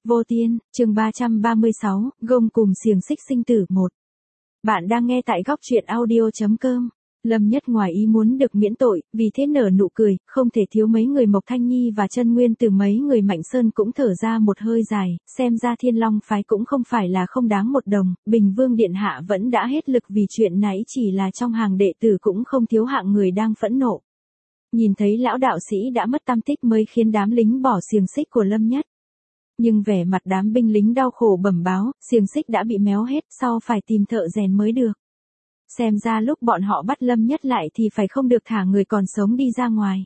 Vô Tiên, chương 336, gông cùm xiềng xích sinh tử 1. Bạn đang nghe tại góc truyện audio.com. Lâm Nhất ngoài ý muốn được miễn tội, vì thế nở nụ cười, không thể thiếu mấy người Mộc Thanh Nhi và Chân Nguyên từ mấy người Mạnh Sơn cũng thở ra một hơi dài, xem ra Thiên Long phái cũng không phải là không đáng một đồng, Bình Vương Điện Hạ vẫn đã hết lực vì chuyện nãy chỉ là trong hàng đệ tử cũng không thiếu hạng người đang phẫn nộ. Nhìn thấy lão đạo sĩ đã mất tâm tích mới khiến đám lính bỏ xiềng xích của Lâm Nhất. Nhưng vẻ mặt đám binh lính đau khổ bẩm báo, xiềng xích đã bị méo hết, sau phải tìm thợ rèn mới được. Xem ra lúc bọn họ bắt Lâm Nhất lại thì phải không được thả người còn sống đi ra ngoài.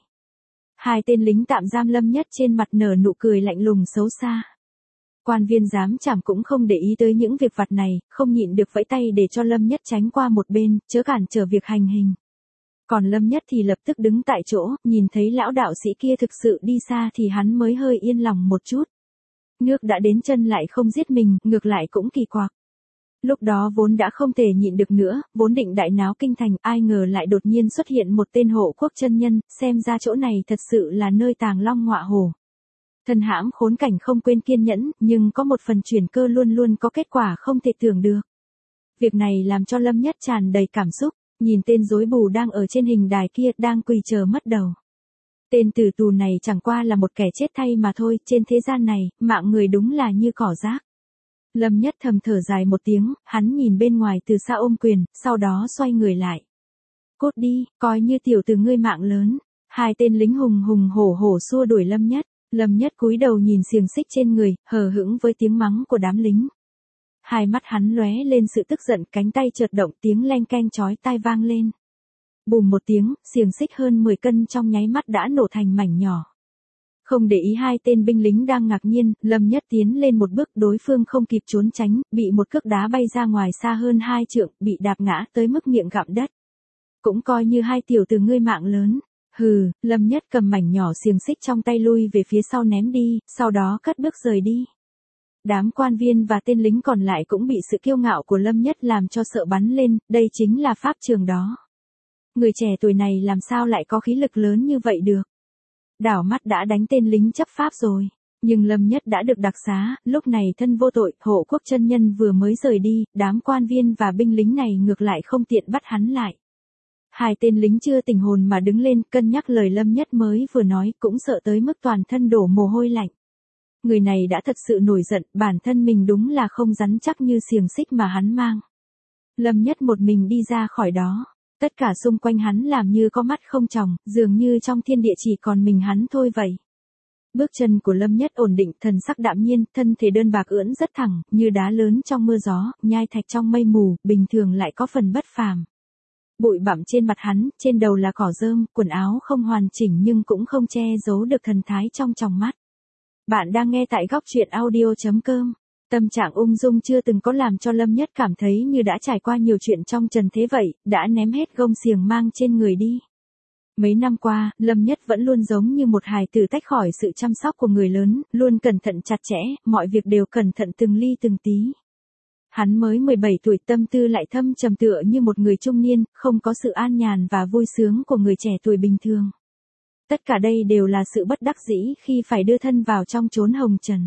Hai tên lính tạm giam Lâm Nhất trên mặt nở nụ cười lạnh lùng xấu xa. Quan viên giám trảm cũng không để ý tới những việc vặt này, không nhịn được vẫy tay để cho Lâm Nhất tránh qua một bên, chớ cản trở việc hành hình. Còn Lâm Nhất thì lập tức đứng tại chỗ, nhìn thấy lão đạo sĩ kia thực sự đi xa thì hắn mới hơi yên lòng một chút. Nước đã đến chân lại không giết mình, ngược lại cũng kỳ quặc. Lúc đó vốn đã không thể nhịn được nữa, vốn định đại náo kinh thành, ai ngờ lại đột nhiên xuất hiện một tên hộ quốc chân nhân, xem ra chỗ này thật sự là nơi tàng long ngọa hổ. Thân hãm khốn cảnh không quên kiên nhẫn, nhưng có một phần chuyển cơ luôn luôn có kết quả không thể tưởng được. Việc này làm cho Lâm Nhất tràn đầy cảm xúc, nhìn tên rối bù đang ở trên hình đài kia đang quỳ chờ mất đầu. Tên tử tù này chẳng qua là một kẻ chết thay mà thôi, trên thế gian này, mạng người đúng là như cỏ rác. Lâm Nhất thầm thở dài một tiếng, hắn nhìn bên ngoài từ xa ôm quyền, sau đó xoay người lại. Cút đi, coi như tiểu tử ngươi mạng lớn. Hai tên lính hùng hùng hổ hổ xua đuổi Lâm Nhất. Lâm Nhất cúi đầu nhìn xiềng xích trên người, hờ hững với tiếng mắng của đám lính. Hai mắt hắn lóe lên sự tức giận, cánh tay chợt động, tiếng leng keng chói tai vang lên. Bùm một tiếng, xiềng xích hơn 10 cân trong nháy mắt đã nổ thành mảnh nhỏ. Không để ý hai tên binh lính đang ngạc nhiên, Lâm Nhất tiến lên một bước, đối phương không kịp trốn tránh, bị một cước đá bay ra ngoài xa hơn 2 trượng, bị đạp ngã tới mức miệng gặm đất. Cũng coi như hai tiểu tử ngươi mạng lớn. Hừ, Lâm Nhất cầm mảnh nhỏ xiềng xích trong tay lui về phía sau ném đi, sau đó cất bước rời đi. Đám quan viên và tên lính còn lại cũng bị sự kiêu ngạo của Lâm Nhất làm cho sợ bắn lên, đây chính là pháp trường đó. Người trẻ tuổi này làm sao lại có khí lực lớn như vậy được. Đảo mắt đã đánh tên lính chấp pháp rồi. Nhưng Lâm Nhất đã được đặc xá, lúc này thân vô tội, hộ quốc chân nhân vừa mới rời đi, đám quan viên và binh lính này ngược lại không tiện bắt hắn lại. Hai tên lính chưa tỉnh hồn mà đứng lên, cân nhắc lời Lâm Nhất mới vừa nói, cũng sợ tới mức toàn thân đổ mồ hôi lạnh. Người này đã thật sự nổi giận, bản thân mình đúng là không rắn chắc như xiềng xích mà hắn mang. Lâm Nhất một mình đi ra khỏi đó. Tất cả xung quanh hắn làm như có mắt không tròng, dường như trong thiên địa chỉ còn mình hắn thôi vậy. Bước chân của Lâm Nhất ổn định, thần sắc đạm nhiên, thân thể đơn bạc ưỡn rất thẳng, như đá lớn trong mưa gió, nhai thạch trong mây mù, bình thường lại có phần bất phàm. Bụi bặm trên mặt hắn, trên đầu là cỏ rơm, quần áo không hoàn chỉnh nhưng cũng không che giấu được thần thái trong tròng mắt. Bạn đang nghe tại góc truyện audio.com. Tâm trạng ung dung chưa từng có làm cho Lâm Nhất cảm thấy như đã trải qua nhiều chuyện trong trần thế vậy, đã ném hết gông xiềng mang trên người đi. Mấy năm qua, Lâm Nhất vẫn luôn giống như một hài tử tách khỏi sự chăm sóc của người lớn, luôn cẩn thận chặt chẽ, mọi việc đều cẩn thận từng ly từng tí. Hắn mới 17 tuổi, tâm tư lại thâm trầm tựa như một người trung niên, không có sự an nhàn và vui sướng của người trẻ tuổi bình thường. Tất cả đây đều là sự bất đắc dĩ khi phải đưa thân vào trong chốn hồng trần.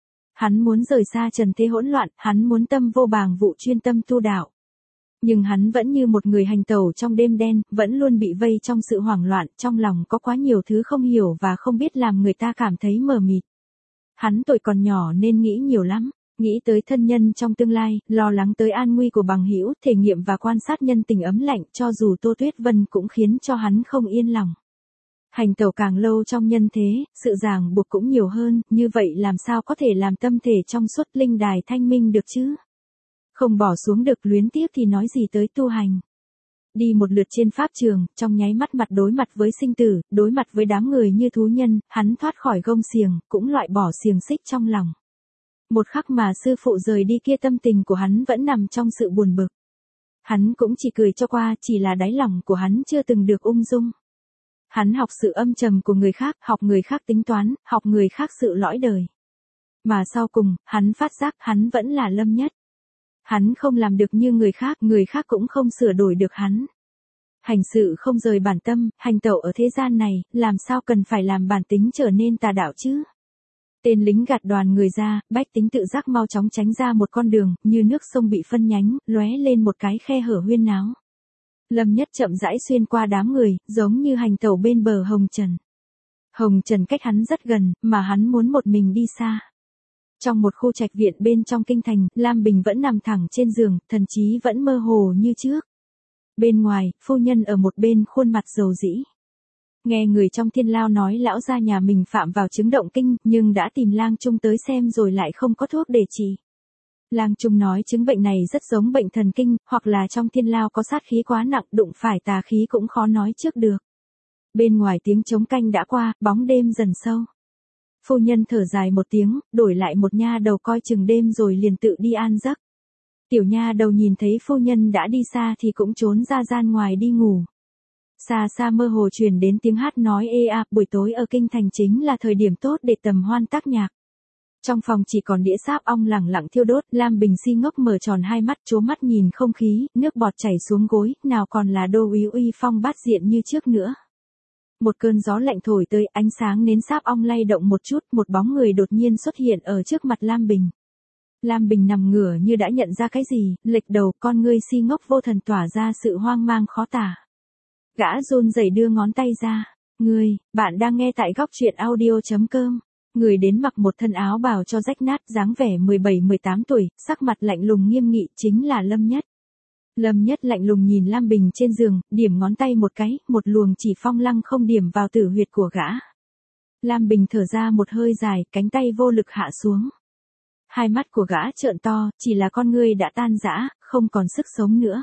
Hắn muốn rời xa trần thế hỗn loạn, hắn muốn tâm vô bàng vụ chuyên tâm tu đạo. Nhưng hắn vẫn như một người hành tẩu trong đêm đen, vẫn luôn bị vây trong sự hoảng loạn, trong lòng có quá nhiều thứ không hiểu và không biết làm người ta cảm thấy mờ mịt. Hắn tuổi còn nhỏ nên nghĩ nhiều lắm, nghĩ tới thân nhân trong tương lai, lo lắng tới an nguy của bằng hữu, thể nghiệm và quan sát nhân tình ấm lạnh, cho dù Tô Tuyết Vân cũng khiến cho hắn không yên lòng. Hành tẩu càng lâu trong nhân thế, sự ràng buộc cũng nhiều hơn, như vậy làm sao có thể làm tâm thể trong suốt linh đài thanh minh được chứ? Không bỏ xuống được luyến tiếc thì nói gì tới tu hành. Đi một lượt trên pháp trường, trong nháy mắt mặt đối mặt với sinh tử, đối mặt với đám người như thú nhân, hắn thoát khỏi gông xiềng, cũng loại bỏ xiềng xích trong lòng. Một khắc mà sư phụ rời đi kia tâm tình của hắn vẫn nằm trong sự buồn bực. Hắn cũng chỉ cười cho qua, chỉ là đáy lòng của hắn chưa từng được ung dung. Hắn học sự âm trầm của người khác, học người khác tính toán, học người khác sự lõi đời. Mà sau cùng, hắn phát giác hắn vẫn là Lâm Nhất. Hắn không làm được như người khác cũng không sửa đổi được hắn. Hành sự không rời bản tâm, hành tẩu ở thế gian này, làm sao cần phải làm bản tính trở nên tà đạo chứ? Tên lính gạt đoàn người ra, bách tính tự giác mau chóng tránh ra một con đường, như nước sông bị phân nhánh, lóe lên một cái khe hở huyên náo. Lâm Nhất chậm rãi xuyên qua đám người, giống như hành tẩu bên bờ hồng trần. Hồng trần cách hắn rất gần, mà hắn muốn một mình đi xa. Trong một khu trạch viện bên trong kinh thành, Lam Bình vẫn nằm thẳng trên giường, thần trí vẫn mơ hồ như trước. Bên ngoài, phu nhân ở một bên khuôn mặt dầu dĩ. Nghe người trong Thiên Lao nói lão gia nhà mình phạm vào chứng động kinh, nhưng đã tìm Lang Trung tới xem rồi lại không có thuốc để trị. Lang Trung nói chứng bệnh này rất giống bệnh thần kinh, hoặc là trong Thiên Lao có sát khí quá nặng, đụng phải tà khí cũng khó nói trước được. Bên ngoài tiếng trống canh đã qua, bóng đêm dần sâu. Phu nhân thở dài một tiếng, đổi lại một nha đầu coi chừng đêm rồi liền tự đi an giấc. Tiểu nha đầu nhìn thấy phu nhân đã đi xa thì cũng trốn ra gian ngoài đi ngủ. Xa xa mơ hồ truyền đến tiếng hát nói ê a, buổi tối ở kinh thành chính là thời điểm tốt để tầm hoan tác nhạc. Trong phòng chỉ còn đĩa sáp ong lẳng lặng thiêu đốt, Lam Bình si ngốc mở tròn hai mắt trố mắt nhìn không khí, nước bọt chảy xuống gối, nào còn là đô úy uy phong bát diện như trước nữa. Một cơn gió lạnh thổi tới, ánh sáng nến sáp ong lay động một chút, một bóng người đột nhiên xuất hiện ở trước mặt Lam Bình. Lam Bình nằm ngửa như đã nhận ra cái gì, lệch đầu, con ngươi si ngốc vô thần tỏa ra sự hoang mang khó tả. Gã run rẩy đưa ngón tay ra. Bạn đang nghe tại góc truyện audio.com. Người đến mặc một thân áo bào cho rách nát, dáng vẻ 17-18 tuổi, sắc mặt lạnh lùng nghiêm nghị, chính là Lâm Nhất. Lâm Nhất lạnh lùng nhìn Lam Bình trên giường, điểm ngón tay một cái, một luồng chỉ phong lăng không điểm vào tử huyệt của gã. Lam Bình thở ra một hơi dài, cánh tay vô lực hạ xuống. Hai mắt của gã trợn to, chỉ là con ngươi đã tan rã, không còn sức sống nữa.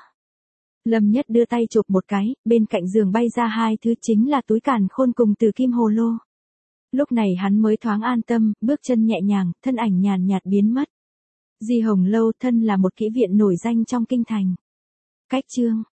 Lâm Nhất đưa tay chụp một cái, bên cạnh giường bay ra hai thứ chính là túi càn khôn cùng từ kim hồ lô. Lúc này hắn mới thoáng an tâm, bước chân nhẹ nhàng, thân ảnh nhàn nhạt biến mất. Di Hồng Lâu thân là một kỹ viện nổi danh trong kinh thành. Cách chương